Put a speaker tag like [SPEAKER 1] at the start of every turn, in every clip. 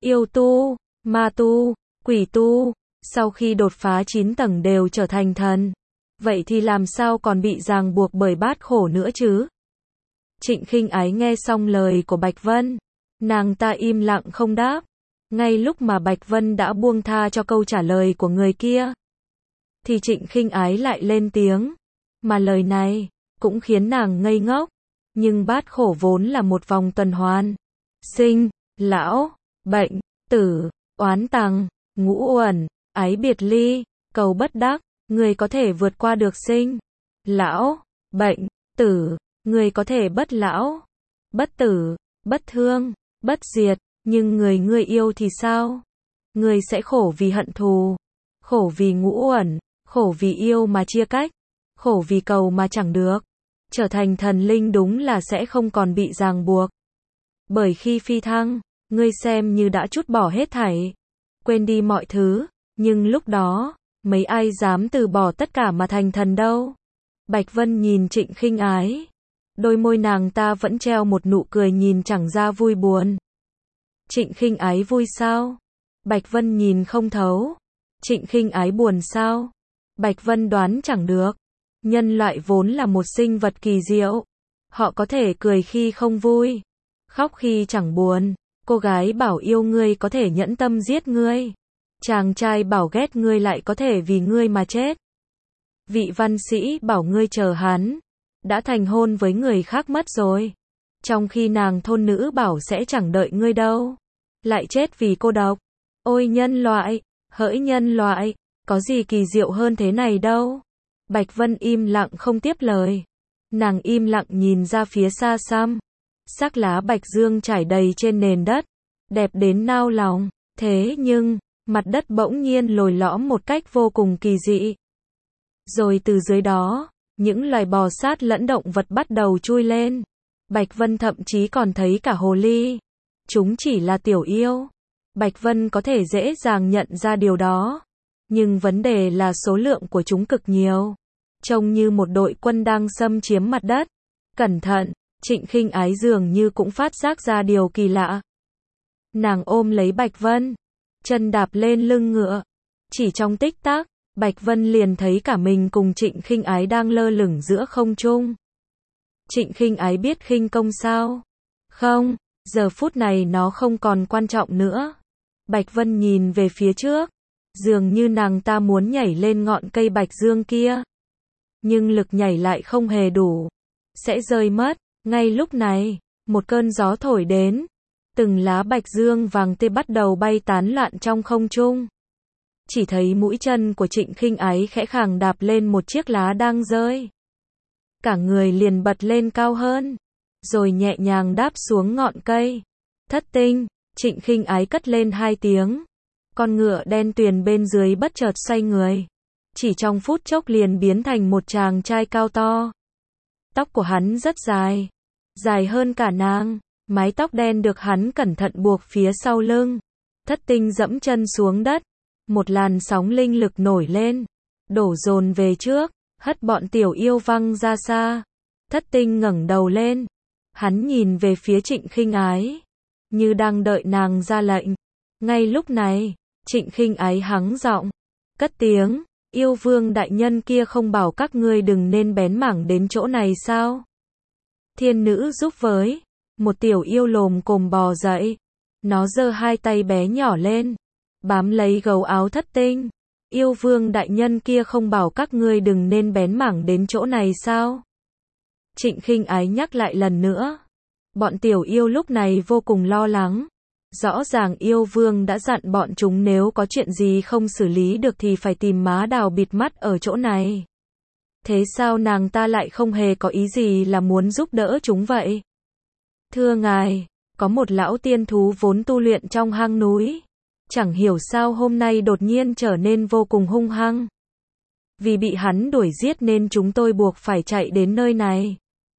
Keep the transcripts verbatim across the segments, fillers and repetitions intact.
[SPEAKER 1] yêu tu, ma tu, quỷ tu, sau khi đột phá chín tầng đều trở thành thần. Vậy thì làm sao còn bị ràng buộc bởi bát khổ nữa chứ? Trịnh Khinh Ái nghe xong lời của Bạch Vân, nàng ta im lặng không đáp. Ngay lúc mà Bạch Vân đã buông tha cho câu trả lời của người kia, thì Trịnh Khinh Ái lại lên tiếng, mà lời này cũng khiến nàng ngây ngốc. Nhưng bát khổ vốn là một vòng tuần hoàn, sinh, lão, bệnh, tử, oán tằng, ngũ uẩn, ái biệt ly, cầu bất đắc, người có thể vượt qua được sinh, lão, bệnh, tử, người có thể bất lão, bất tử, bất thương, bất diệt, nhưng người ngươi yêu thì sao? Người sẽ khổ vì hận thù, khổ vì ngũ uẩn, khổ vì yêu mà chia cách, khổ vì cầu mà chẳng được. Trở thành thần linh đúng là sẽ không còn bị ràng buộc. Bởi khi phi thăng, ngươi xem như đã trút bỏ hết thảy, quên đi mọi thứ, nhưng lúc đó, mấy ai dám từ bỏ tất cả mà thành thần đâu. Bạch Vân nhìn Trịnh Khinh Ái, đôi môi nàng ta vẫn treo một nụ cười nhìn chẳng ra vui buồn. Trịnh Khinh Ái vui sao? Bạch Vân nhìn không thấu. Trịnh Khinh Ái buồn sao? Bạch Vân đoán chẳng được. Nhân loại vốn là một sinh vật kỳ diệu. Họ có thể cười khi không vui, khóc khi chẳng buồn. Cô gái bảo yêu ngươi có thể nhẫn tâm giết ngươi. Chàng trai bảo ghét ngươi lại có thể vì ngươi mà chết. Vị văn sĩ bảo ngươi chờ hắn, đã thành hôn với người khác mất rồi. Trong khi nàng thôn nữ bảo sẽ chẳng đợi ngươi đâu, lại chết vì cô độc. Ôi nhân loại, hỡi nhân loại, có gì kỳ diệu hơn thế này đâu. Bạch Vân im lặng không tiếp lời. Nàng im lặng nhìn ra phía xa xăm. Sắc lá bạch dương trải đầy trên nền đất, đẹp đến nao lòng. Thế nhưng, mặt đất bỗng nhiên lồi lõm một cách vô cùng kỳ dị. Rồi từ dưới đó, những loài bò sát lẫn động vật bắt đầu chui lên. Bạch Vân thậm chí còn thấy cả hồ ly. Chúng chỉ là tiểu yêu. Bạch Vân có thể dễ dàng nhận ra điều đó. Nhưng vấn đề là số lượng của chúng cực nhiều. Trông như một đội quân đang xâm chiếm mặt đất. Cẩn thận, Trịnh Khinh Ái dường như cũng phát giác ra điều kỳ lạ. Nàng ôm lấy Bạch Vân, chân đạp lên lưng ngựa. Chỉ trong tích tắc, Bạch Vân liền thấy cả mình cùng Trịnh Khinh Ái đang lơ lửng giữa không trung. Trịnh Khinh Ái biết khinh công sao? Không, giờ phút này nó không còn quan trọng nữa. Bạch Vân nhìn về phía trước, dường như nàng ta muốn nhảy lên ngọn cây bạch dương kia. Nhưng lực nhảy lại không hề đủ, sẽ rơi mất. Ngay lúc này, một cơn gió thổi đến, từng lá bạch dương vàng tươi bắt đầu bay tán loạn trong không trung. Chỉ thấy mũi chân của Trịnh Khinh Ái khẽ khàng đạp lên một chiếc lá đang rơi. Cả người liền bật lên cao hơn, rồi nhẹ nhàng đáp xuống ngọn cây. Thất tinh, Trịnh Khinh Ái cất lên hai tiếng. Con ngựa đen tuyền bên dưới bất chợt xoay người. Chỉ trong phút chốc liền biến thành một chàng trai cao to. Tóc của hắn rất dài, dài hơn cả nàng. Mái tóc đen được hắn cẩn thận buộc phía sau lưng. Thất tinh dẫm chân xuống đất. Một làn sóng linh lực nổi lên, đổ dồn về trước, hất bọn tiểu yêu văng ra xa. Thất tinh ngẩng đầu lên, hắn nhìn về phía Trịnh Khinh Ái, như đang đợi nàng ra lệnh. Ngay lúc này, Trịnh Khinh Ái hắng giọng, cất tiếng, yêu vương đại nhân kia không bảo các ngươi đừng nên bén mảng đến chỗ này sao? Thiên nữ giúp với, một tiểu yêu lồm cồm bò dậy, nó giơ hai tay bé nhỏ lên, bám lấy gấu áo thất tinh. Yêu vương đại nhân kia không bảo các ngươi đừng nên bén mảng đến chỗ này sao? Trịnh Khinh Ái nhắc lại lần nữa. Bọn tiểu yêu lúc này vô cùng lo lắng. Rõ ràng yêu vương đã dặn bọn chúng nếu có chuyện gì không xử lý được thì phải tìm má đào bịt mắt ở chỗ này. Thế sao nàng ta lại không hề có ý gì là muốn giúp đỡ chúng vậy? Thưa ngài, có một lão tiên thú vốn tu luyện trong hang núi. Chẳng hiểu sao hôm nay đột nhiên trở nên vô cùng hung hăng. Vì bị hắn đuổi giết nên chúng tôi buộc phải chạy đến nơi này.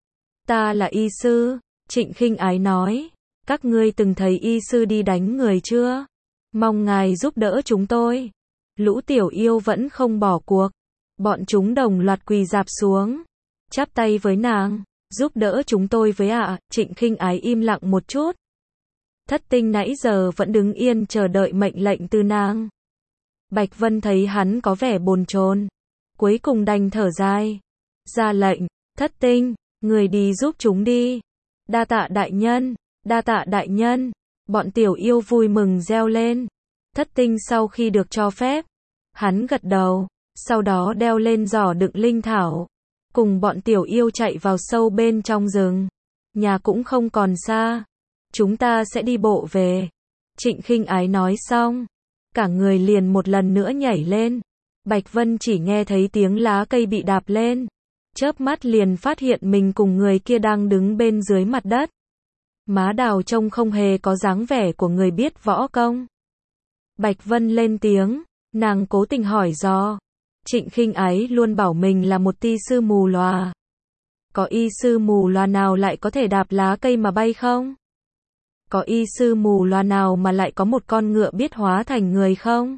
[SPEAKER 1] Ta là y sư, Trịnh Khinh Ái nói. Các ngươi từng thấy y sư đi đánh người chưa? Mong ngài giúp đỡ chúng tôi. Lũ tiểu yêu vẫn không bỏ cuộc. Bọn chúng đồng loạt quỳ rạp xuống, chắp tay với nàng. Giúp đỡ chúng tôi với ạ. À. Trịnh Khinh Ái im lặng một chút. Thất Tinh nãy giờ vẫn đứng yên chờ đợi mệnh lệnh từ nàng. Bạch Vân thấy hắn có vẻ bồn chồn, cuối cùng đành thở dài, ra lệnh, Thất Tinh, người đi giúp chúng đi. Đa tạ đại nhân, đa tạ đại nhân, bọn tiểu yêu vui mừng reo lên. Thất Tinh sau khi được cho phép, hắn gật đầu, sau đó đeo lên giỏ đựng linh thảo, cùng bọn tiểu yêu chạy vào sâu bên trong rừng. Nhà cũng không còn xa, chúng ta sẽ đi bộ về. Trịnh Khinh Ái nói xong, cả người liền một lần nữa nhảy lên. Bạch Vân chỉ nghe thấy tiếng lá cây bị đạp lên, chớp mắt liền phát hiện mình cùng người kia đang đứng bên dưới mặt đất. Má Đào trông không hề có dáng vẻ của người biết võ công. Bạch Vân lên tiếng, nàng cố tình hỏi dò. Trịnh Khinh Ái luôn bảo mình là một y sư mù lòa. Có y sư mù lòa nào lại có thể đạp lá cây mà bay không? Có y sư mù lòa nào mà lại có một con ngựa biết hóa thành người không?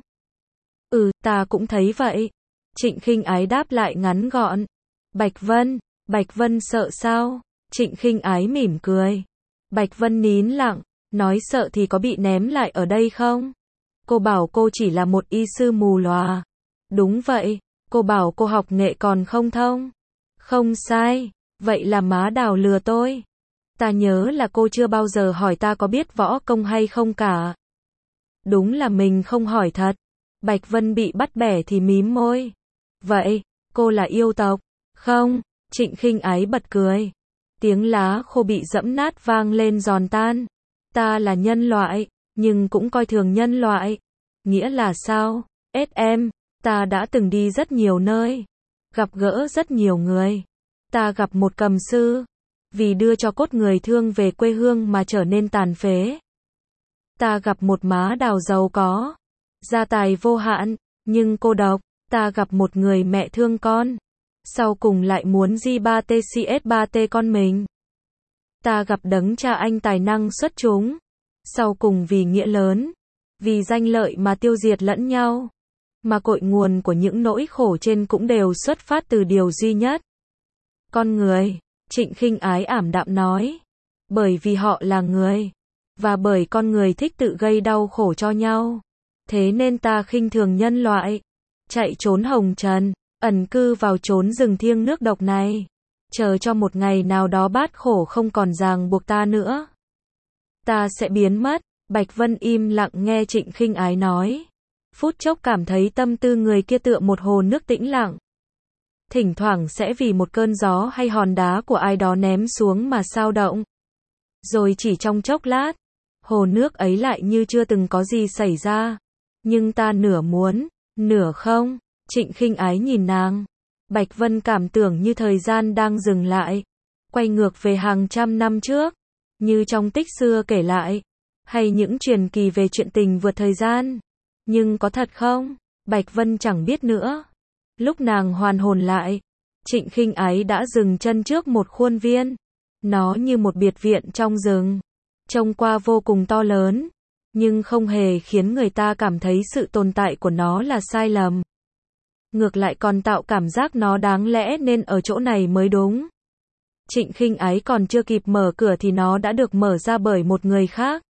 [SPEAKER 1] Ừ, ta cũng thấy vậy. Trịnh Khinh Ái đáp lại ngắn gọn. Bạch Vân, Bạch Vân sợ sao? Trịnh Khinh Ái mỉm cười. Bạch Vân nín lặng, nói sợ thì có bị ném lại ở đây không? Cô bảo cô chỉ là một y sư mù lòa. Đúng vậy, cô bảo cô học nghệ còn không thông. Không sai, vậy là má Đào lừa tôi. Ta nhớ là cô chưa bao giờ hỏi ta có biết võ công hay không cả. Đúng là mình không hỏi thật. Bạch Vân bị bắt bẻ thì mím môi. Vậy, cô là yêu tộc? Không, Trịnh Khinh Ái bật cười. Tiếng lá khô bị dẫm nát vang lên giòn tan. Ta là nhân loại, nhưng cũng coi thường nhân loại. Nghĩa là sao? ét em, ta đã từng đi rất nhiều nơi, gặp gỡ rất nhiều người. Ta gặp một cầm sư, vì đưa cho cốt người thương về quê hương mà trở nên tàn phế. Ta gặp một má Đào giàu có, gia tài vô hạn, nhưng cô độc. Ta gặp một người mẹ thương con, sau cùng lại muốn gi ba tê xê ét ba tê con mình. Ta gặp đấng cha anh tài năng xuất chúng, sau cùng vì nghĩa lớn, vì danh lợi mà tiêu diệt lẫn nhau. Mà cội nguồn của những nỗi khổ trên cũng đều xuất phát từ điều duy nhất. Con người, Trịnh Khinh Ái ảm đạm nói. Bởi vì họ là người, và bởi con người thích tự gây đau khổ cho nhau. Thế nên ta khinh thường nhân loại, chạy trốn hồng trần, ẩn cư vào chốn rừng thiêng nước độc này, chờ cho một ngày nào đó bát khổ không còn ràng buộc ta nữa. Ta sẽ biến mất. Bạch Vân im lặng nghe Trịnh Khinh Ái nói. Phút chốc cảm thấy tâm tư người kia tựa một hồ nước tĩnh lặng. Thỉnh thoảng sẽ vì một cơn gió hay hòn đá của ai đó ném xuống mà sao động. Rồi chỉ trong chốc lát, hồ nước ấy lại như chưa từng có gì xảy ra. Nhưng ta nửa muốn, nửa không. Trịnh Khinh Ái nhìn nàng. Bạch Vân cảm tưởng như thời gian đang dừng lại, quay ngược về hàng trăm năm trước, như trong tích xưa kể lại, hay những truyền kỳ về chuyện tình vượt thời gian. Nhưng có thật không? Bạch Vân chẳng biết nữa. Lúc nàng hoàn hồn lại, Trịnh Khinh Ái đã dừng chân trước một khuôn viên. Nó như một biệt viện trong rừng, trông qua vô cùng to lớn, nhưng không hề khiến người ta cảm thấy sự tồn tại của nó là sai lầm. Ngược lại còn tạo cảm giác nó đáng lẽ nên ở chỗ này mới đúng. Trịnh Khinh Ái còn chưa kịp mở cửa thì nó đã được mở ra bởi một người khác.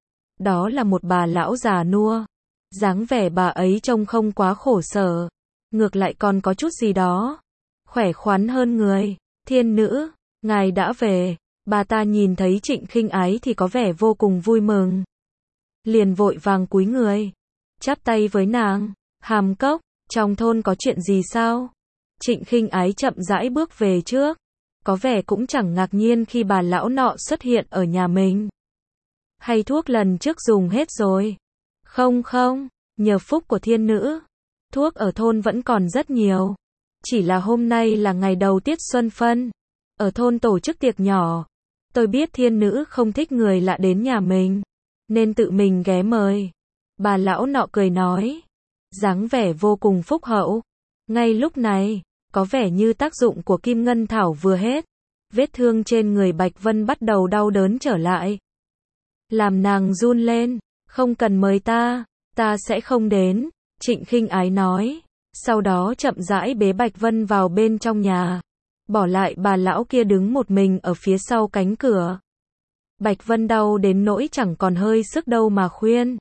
[SPEAKER 1] Đó là một bà lão già nua. Dáng vẻ bà ấy trông không quá khổ sở, ngược lại còn có chút gì đó khỏe khoắn hơn người. Thiên nữ, ngài đã về. Bà ta nhìn thấy Trịnh Khinh Ái thì có vẻ vô cùng vui mừng, liền vội vàng cúi người, chắp tay với nàng. Hàm Cốc, trong thôn có chuyện gì sao? Trịnh Khinh Ái chậm rãi bước về trước, có vẻ cũng chẳng ngạc nhiên khi bà lão nọ xuất hiện ở nhà mình. Hay thuốc lần trước dùng hết rồi? Không không, nhờ phúc của thiên nữ, thuốc ở thôn vẫn còn rất nhiều. Chỉ là hôm nay là ngày đầu tiết xuân phân, ở thôn tổ chức tiệc nhỏ. Tôi biết thiên nữ không thích người lạ đến nhà mình, nên tự mình ghé mời. Bà lão nọ cười nói, dáng vẻ vô cùng phúc hậu. Ngay lúc này, có vẻ như tác dụng của kim ngân thảo vừa hết. Vết thương trên người Bạch Vân bắt đầu đau đớn trở lại, làm nàng run lên. Không cần mời ta, ta sẽ không đến. Trịnh Khinh Ái nói, sau đó chậm rãi bế Bạch Vân vào bên trong nhà, bỏ lại bà lão kia đứng một mình ở phía sau cánh cửa. Bạch Vân đau đến nỗi chẳng còn hơi sức đâu mà khuyên.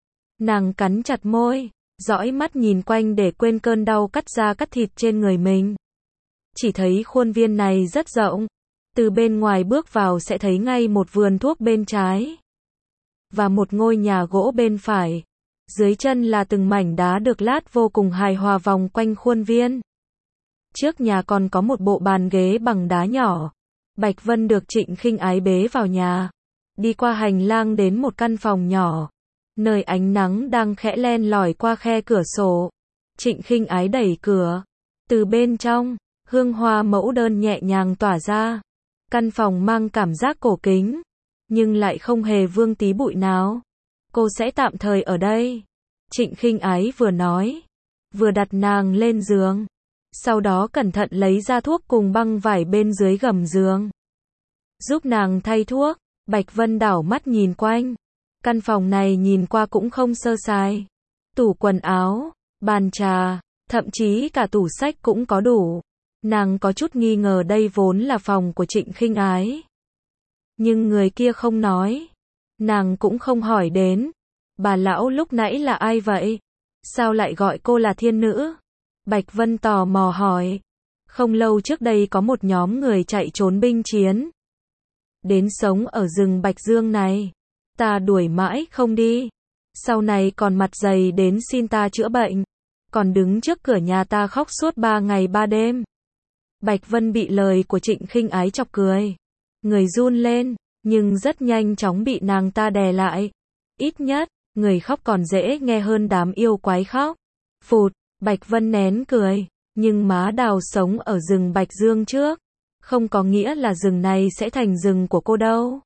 [SPEAKER 1] Nàng cắn chặt môi, dõi mắt nhìn quanh để quên cơn đau cắt da cắt thịt trên người mình. Chỉ thấy khuôn viên này rất rộng, từ bên ngoài bước vào sẽ thấy ngay một vườn thuốc bên trái, và một ngôi nhà gỗ bên phải. Dưới chân là từng mảnh đá được lát vô cùng hài hòa vòng quanh khuôn viên. Trước nhà còn có một bộ bàn ghế bằng đá nhỏ. Bạch Vân được Trịnh Khinh Ái bế vào nhà, đi qua hành lang đến một căn phòng nhỏ, nơi ánh nắng đang khẽ len lỏi qua khe cửa sổ. Trịnh Khinh Ái đẩy cửa, từ bên trong, hương hoa mẫu đơn nhẹ nhàng tỏa ra. Căn phòng mang cảm giác cổ kính, nhưng lại không hề vương tí bụi nào. Cô sẽ tạm thời ở đây. Trịnh Khinh Ái vừa nói, vừa đặt nàng lên giường. Sau đó cẩn thận lấy ra thuốc cùng băng vải bên dưới gầm giường, giúp nàng thay thuốc. Bạch Vân đảo mắt nhìn quanh. Căn phòng này nhìn qua cũng không sơ sài. Tủ quần áo, bàn trà, thậm chí cả tủ sách cũng có đủ. Nàng có chút nghi ngờ đây vốn là phòng của Trịnh Khinh Ái. Nhưng người kia không nói. Nàng cũng không hỏi đến. Bà lão lúc nãy là ai vậy? Sao lại gọi cô là thiên nữ? Bạch Vân tò mò hỏi. Không lâu trước đây có một nhóm người chạy trốn binh chiến, đến sống ở rừng Bạch Dương này. Ta đuổi mãi không đi. Sau này còn mặt dày đến xin ta chữa bệnh. Còn đứng trước cửa nhà ta khóc suốt ba ngày ba đêm. Bạch Vân bị lời của Trịnh Khinh Ái chọc cười. Người run lên, nhưng rất nhanh chóng bị nàng ta đè lại. Ít nhất, người khóc còn dễ nghe hơn đám yêu quái khóc. Phụt, Bạch Vân nén cười. Nhưng má đào sống ở rừng Bạch Dương trước, không có nghĩa là rừng này sẽ thành rừng của cô đâu.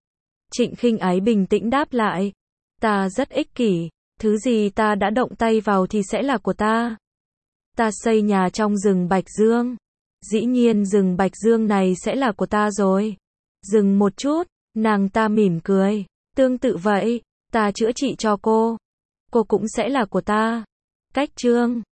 [SPEAKER 1] Trịnh Khinh Ái bình tĩnh đáp lại. Ta rất ích kỷ, thứ gì ta đã động tay vào thì sẽ là của ta. Ta xây nhà trong rừng Bạch Dương, dĩ nhiên rừng Bạch Dương này sẽ là của ta rồi. Dừng một chút, nàng ta mỉm cười. Tương tự vậy, ta chữa trị cho cô, cô cũng sẽ là của ta. Cách chương